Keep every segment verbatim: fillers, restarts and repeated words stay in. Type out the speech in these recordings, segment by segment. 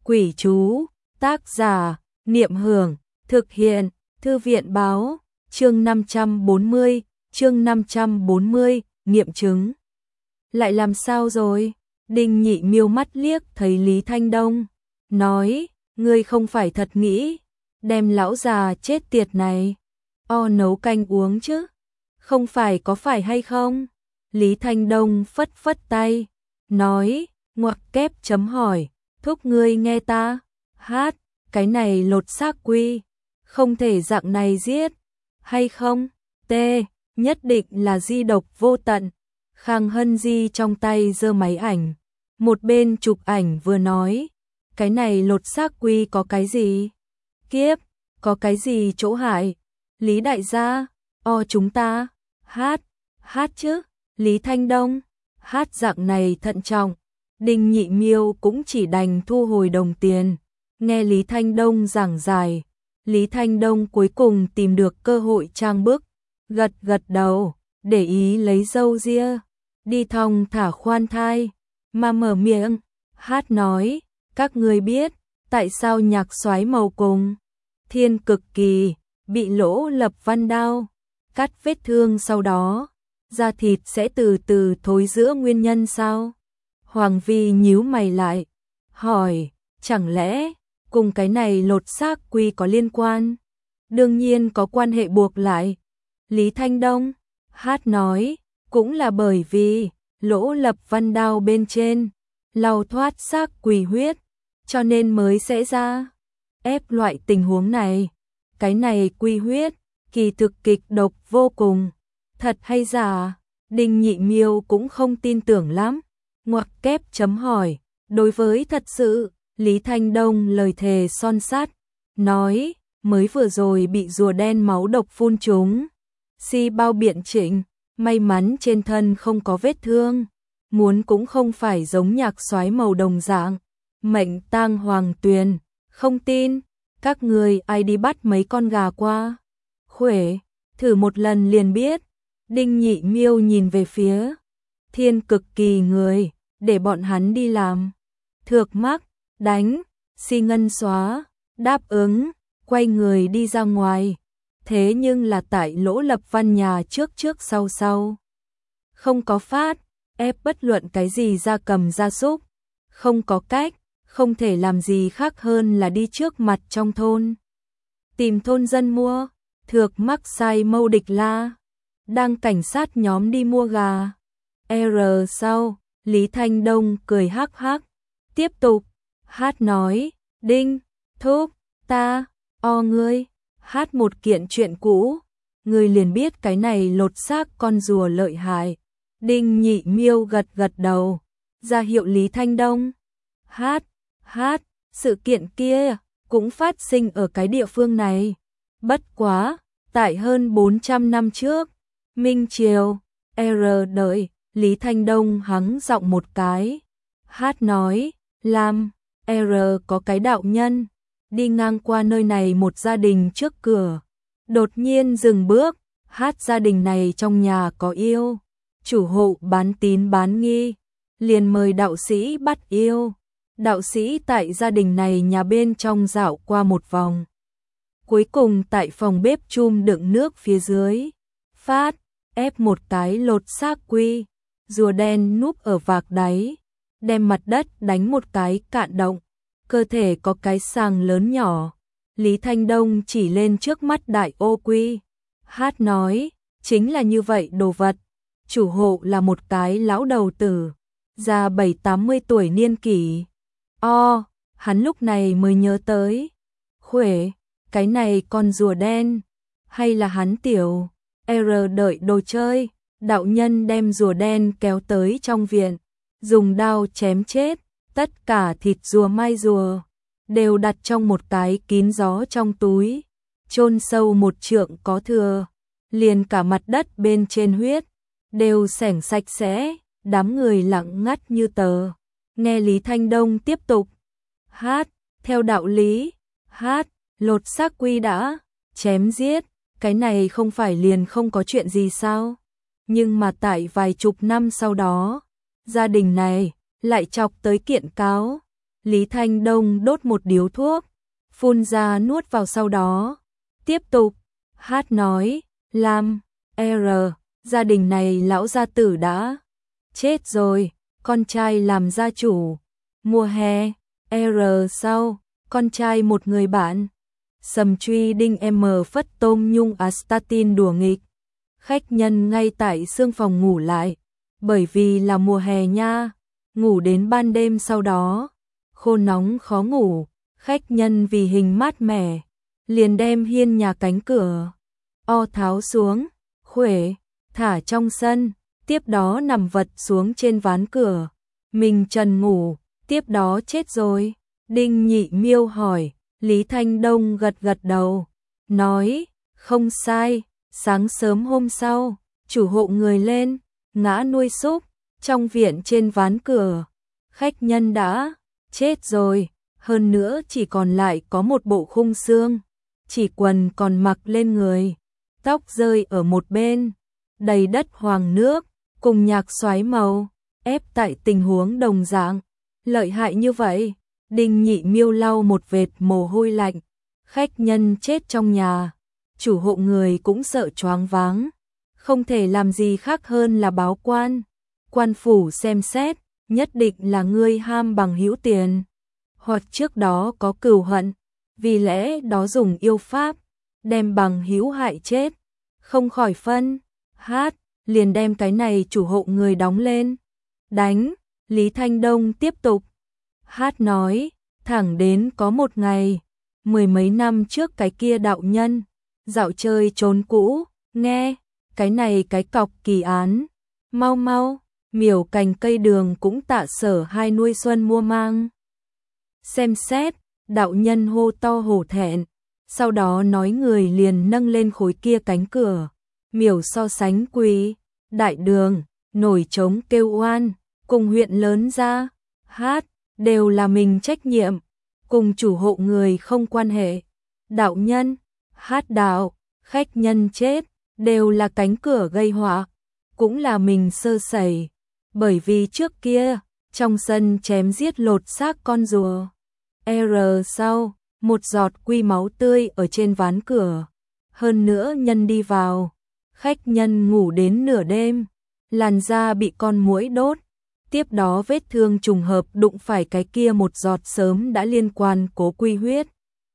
Quỷ chú, tác giả, Niệm Hưởng, thực hiện, Thư viện báo, chương năm trăm bốn mươi, chương năm trăm bốn mươi, nghiệm chứng. Lại làm sao rồi? Đinh Nhị Miêu mắt liếc thấy Lý Thanh Đông, nói, ngươi không phải thật nghĩ, đem lão già chết tiệt này, o nấu canh uống chứ? Không phải có phải hay không? Lý Thanh Đông phất phất tay, nói, ngoặc kép chấm hỏi, thúc ngươi nghe ta, hát, cái này lột xác quy, không thể dạng này giết, hay không? T, nhất định là di độc vô tận. Khang Hân Di trong tay giơ máy ảnh, một bên chụp ảnh vừa nói, cái này lột xác quy có cái gì? Kiếp, có cái gì chỗ hại? Lý đại gia, o chúng ta, hát, hát chứ, Lý Thanh Đông, hát dạng này thận trọng, Đinh Nhị Miêu cũng chỉ đành thu hồi đồng tiền, nghe Lý Thanh Đông giảng giải, Lý Thanh Đông cuối cùng tìm được cơ hội trang bức, gật gật đầu, để ý lấy râu ria, đi thong thả khoan thai, mà mở miệng, hát nói, các ngươi biết, tại sao nhạc soái màu cùng, thiên cực kỳ, bị lỗ lập văn đao, cắt vết thương sau đó, da thịt sẽ từ từ thối rữa nguyên nhân sao? Hoàng Vi nhíu mày lại, hỏi, chẳng lẽ, cùng cái này lột xác quy có liên quan? Đương nhiên có quan hệ buộc lại. Lý Thanh Đông, hát nói, cũng là bởi vì, lỗ lập văn đao bên trên, lau thoát xác quỷ huyết, cho nên mới sẽ ra. Ép loại tình huống này, cái này quy huyết, kỳ thực kịch độc vô cùng, thật hay giả? Đinh Nhị Miêu cũng không tin tưởng lắm, ngoặc kép chấm hỏi, đối với thật sự, Lý Thanh Đông lời thề son sắt, nói, mới vừa rồi bị rùa đen máu độc phun trúng, si bao biện chỉnh, may mắn trên thân không có vết thương, muốn cũng không phải giống nhạc soái màu đồng dạng, mệnh tang hoàng tuyền, không tin, các người ai đi bắt mấy con gà qua, khuể, thử một lần liền biết. Đinh Nhị Miêu nhìn về phía thiên cực kỳ người, để bọn hắn đi làm. Thược mắc, đánh, si ngân xóa, đáp ứng, quay người đi ra ngoài. Thế nhưng là tại lỗ lập văn nhà trước trước sau sau. Không có phát, ép bất luận cái gì gia cầm gia súc. Không có cách, không thể làm gì khác hơn là đi trước mặt trong thôn. Tìm thôn dân mua, thược mắc sai mâu địch la. Đang cảnh sát nhóm đi mua gà. R sau, Lý Thanh Đông cười hắc hắc. Tiếp tục, hát nói, Đinh, thúc, ta, o ngươi, hát một kiện chuyện cũ. Ngươi liền biết cái này lột xác con rùa lợi hại. Đinh Nhị Miêu gật gật đầu, ra hiệu Lý Thanh Đông. Hát, hát, sự kiện kia cũng phát sinh ở cái địa phương này. Bất quá, tại hơn bốn trăm năm trước. Minh Triều, R đợi, Lý Thanh Đông hắng giọng một cái. Hát nói, làm, R có cái đạo nhân, đi ngang qua nơi này một gia đình trước cửa. Đột nhiên dừng bước, hát gia đình này trong nhà có yêu. Chủ hộ bán tín bán nghi, liền mời đạo sĩ bắt yêu. Đạo sĩ tại gia đình này nhà bên trong dạo qua một vòng. Cuối cùng tại phòng bếp chum đựng nước phía dưới, phát. Ép một cái lột xác quy, rùa đen núp ở vạc đáy, đem mặt đất đánh một cái cạn động, cơ thể có cái sàng lớn nhỏ. Lý Thanh Đông chỉ lên trước mắt đại ô quy, hát nói, chính là như vậy đồ vật. Chủ hộ là một cái lão đầu tử, già bảy tám mươi tuổi niên kỷ. O, hắn lúc này mới nhớ tới, khuể, cái này con rùa đen, hay là hắn tiểu. R đợi đồ chơi, đạo nhân đem rùa đen kéo tới trong viện, dùng đao chém chết, tất cả thịt rùa mai rùa, đều đặt trong một cái kín gió trong túi, chôn sâu một trượng có thừa, liền cả mặt đất bên trên huyết, đều sẻng sạch sẽ, đám người lặng ngắt như tờ. Nghe Lý Thanh Đông tiếp tục, hát, theo đạo lý, hát, lột xác quy đã, chém giết. Cái này không phải liền không có chuyện gì sao? Nhưng mà tại vài chục năm sau đó, gia đình này lại chọc tới kiện cáo. Lý Thanh Đông đốt một điếu thuốc, phun ra nuốt vào sau đó. Tiếp tục, hát nói, Lam, R, gia đình này lão gia tử đã chết rồi, con trai làm gia chủ. Mùa hè, R sau, con trai một người bạn. Sầm truy đinh M phất tôm nhung Astatin đùa nghịch. Khách nhân ngay tại xương phòng ngủ lại, bởi vì là mùa hè nha, ngủ đến ban đêm sau đó. Khô nóng khó ngủ, khách nhân vì hình mát mẻ, liền đem hiên nhà cánh cửa o tháo xuống, khuể, thả trong sân, tiếp đó nằm vật xuống trên ván cửa. Mình trần ngủ, tiếp đó chết rồi. Đinh Nhị Miêu hỏi, Lý Thanh Đông gật gật đầu, nói, không sai, sáng sớm hôm sau, chủ hộ người lên, ngã nuôi súc, trong viện trên ván cửa. Khách nhân đã chết rồi, hơn nữa chỉ còn lại có một bộ khung xương, chỉ quần còn mặc lên người, tóc rơi ở một bên, đầy đất hoàng nước, cùng nhạc xoáy màu, ép tại tình huống đồng dạng. Lợi hại như vậy, Đinh Nhị Miêu lau một vệt mồ hôi lạnh, khách nhân chết trong nhà, chủ hộ người cũng sợ choáng váng, không thể làm gì khác hơn là báo quan. Quan phủ xem xét, nhất định là ngươi ham bằng hữu tiền, hoặc trước đó có cừu hận, vì lẽ đó dùng yêu pháp, đem bằng hữu hại chết, không khỏi phân, hát, liền đem cái này chủ hộ người đóng lên, đánh. Lý Thanh Đông tiếp tục, hát nói, thẳng đến có một ngày, mười mấy năm trước cái kia đạo nhân, dạo chơi trốn cũ, nghe, cái này cái cọc kỳ án, mau mau, miểu cành cây đường cũng tạ sở hai nuôi xuân mua mang. Xem xét, đạo nhân hô to hổ thẹn, sau đó nói người liền nâng lên khối kia cánh cửa, miểu so sánh quỳ, đại đường, nổi trống kêu oan, cùng huyện lớn ra, hát, đều là mình trách nhiệm, cùng chủ hộ người không quan hệ. Đạo nhân, hát đạo, khách nhân chết, đều là cánh cửa gây họa, cũng là mình sơ sẩy, bởi vì trước kia, trong sân chém giết lột xác con rùa. R sau, một giọt quy máu tươi ở trên ván cửa, hơn nữa nhân đi vào, khách nhân ngủ đến nửa đêm, làn da bị con muỗi đốt, tiếp đó vết thương trùng hợp đụng phải cái kia một giọt sớm đã liên quan cố quy huyết.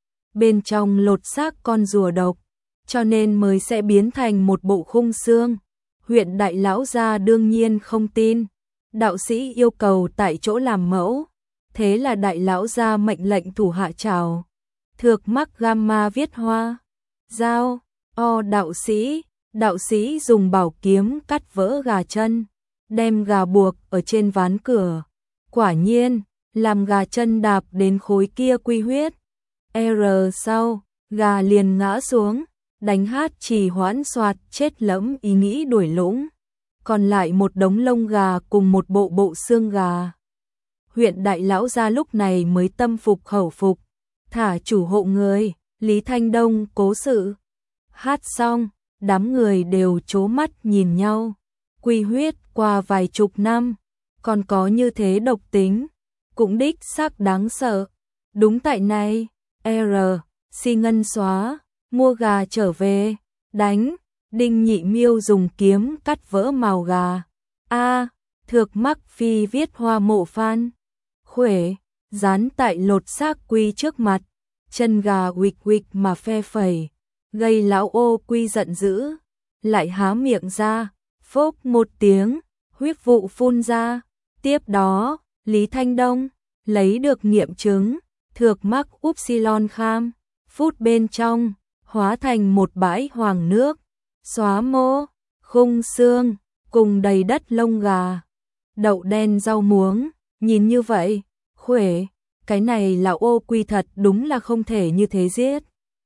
Bên trong lột xác con rùa độc, cho nên mới sẽ biến thành một bộ khung xương. Huyện đại lão gia đương nhiên không tin, đạo sĩ yêu cầu tại chỗ làm mẫu, thế là đại lão gia mệnh lệnh thủ hạ trào, thược mắc gamma viết hoa, dao, o đạo sĩ, đạo sĩ dùng bảo kiếm cắt vỡ gà chân, đem gà buộc ở trên ván cửa, quả nhiên, làm gà chân đạp đến khối kia quy huyết. R sau, gà liền ngã xuống, đánh hát chỉ hoãn soạt chết lẫm ý nghĩ đuổi lũng, còn lại một đống lông gà cùng một bộ bộ xương gà. Huyện đại lão gia lúc này mới tâm phục khẩu phục, thả chủ hộ người, Lý Thanh Đông cố sự. Hát xong, đám người đều trố mắt nhìn nhau, quy huyết qua vài chục năm, còn có như thế độc tính, cũng đích xác đáng sợ. Đúng tại này, R, si ngân xóa, mua gà trở về, đánh, Đinh Nhị Miêu dùng kiếm cắt vỡ mào gà. A, thược mắc phi viết hoa mộ phan, khuể, dán tại lột xác quy trước mặt, chân gà huỵch huỵch mà phe phẩy, gây lão ô quy giận dữ, lại há miệng ra, phốc một tiếng, huyết vụ phun ra. Tiếp đó, Lý Thanh Đông lấy được nghiệm chứng, thược mắc upsilon kham, phút bên trong, hóa thành một bãi hoàng nước, xóa mô, khung xương, cùng đầy đất lông gà, đậu đen rau muống, nhìn như vậy, khuể, cái này là ô quy thật đúng là không thể như thế giết.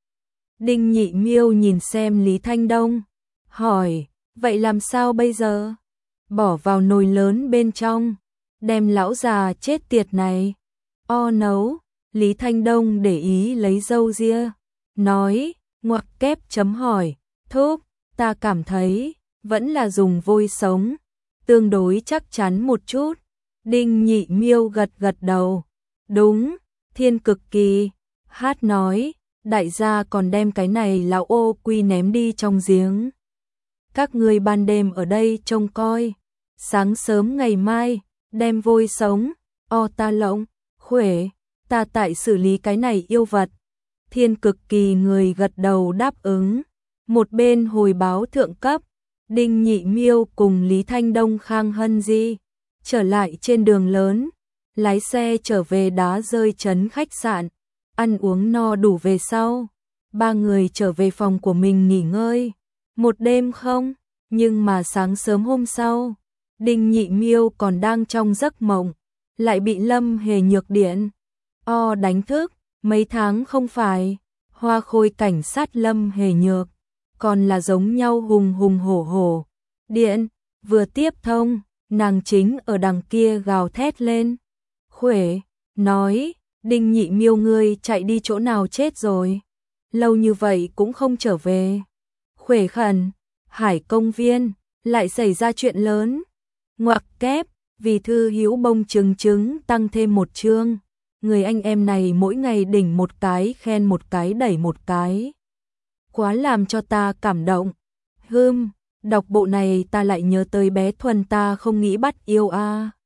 Đinh Nhị Miêu nhìn xem Lý Thanh Đông, hỏi, vậy làm sao bây giờ? Bỏ vào nồi lớn bên trong, đem lão già chết tiệt này, o nấu. Lý Thanh Đông để ý lấy dâu ria, nói, ngoặc kép chấm hỏi, thúc, ta cảm thấy, vẫn là dùng vôi sống, tương đối chắc chắn một chút. Đinh Nhị Miêu gật gật đầu, Đúng, Thiên Cực Kỳ. Hát nói, đại gia còn đem cái này lão ô quy ném đi trong giếng. Các ngươi ban đêm ở đây trông coi, sáng sớm ngày mai, đem vôi sống, o ta lộng, khuể, ta tại xử lý cái này yêu vật. Thiên Cực Kỳ người gật đầu đáp ứng, một bên hồi báo thượng cấp, Đinh Nhị Miêu cùng Lý Thanh Đông Khang Hân Di, trở lại trên đường lớn, lái xe trở về Đá Rơi trấn khách sạn, ăn uống no đủ về sau, ba người trở về phòng của mình nghỉ ngơi, một đêm không, nhưng mà sáng sớm hôm sau, Đinh Nhị Miêu còn đang trong giấc mộng, lại bị Lâm Hề Nhược điện o đánh thức, mấy tháng không phải, Hoa Khôi cảnh sát Lâm Hề Nhược, còn là giống nhau hùng hùng hổ hổ, điện vừa tiếp thông, nàng chính ở đằng kia gào thét lên. Khuể, nói, Đinh Nhị Miêu ngươi chạy đi chỗ nào chết rồi, lâu như vậy cũng không trở về. Khuể khẩn, Hải công viên, lại xảy ra chuyện lớn. Ngoặc kép, vì thư hữu bông trứng trứng tăng thêm một chương. Người anh em này mỗi ngày đỉnh một cái khen một cái đẩy một cái. Quá làm cho ta cảm động. Hưm, đọc bộ này ta lại nhớ tới bé Thuần ta không nghĩ bắt yêu a. À.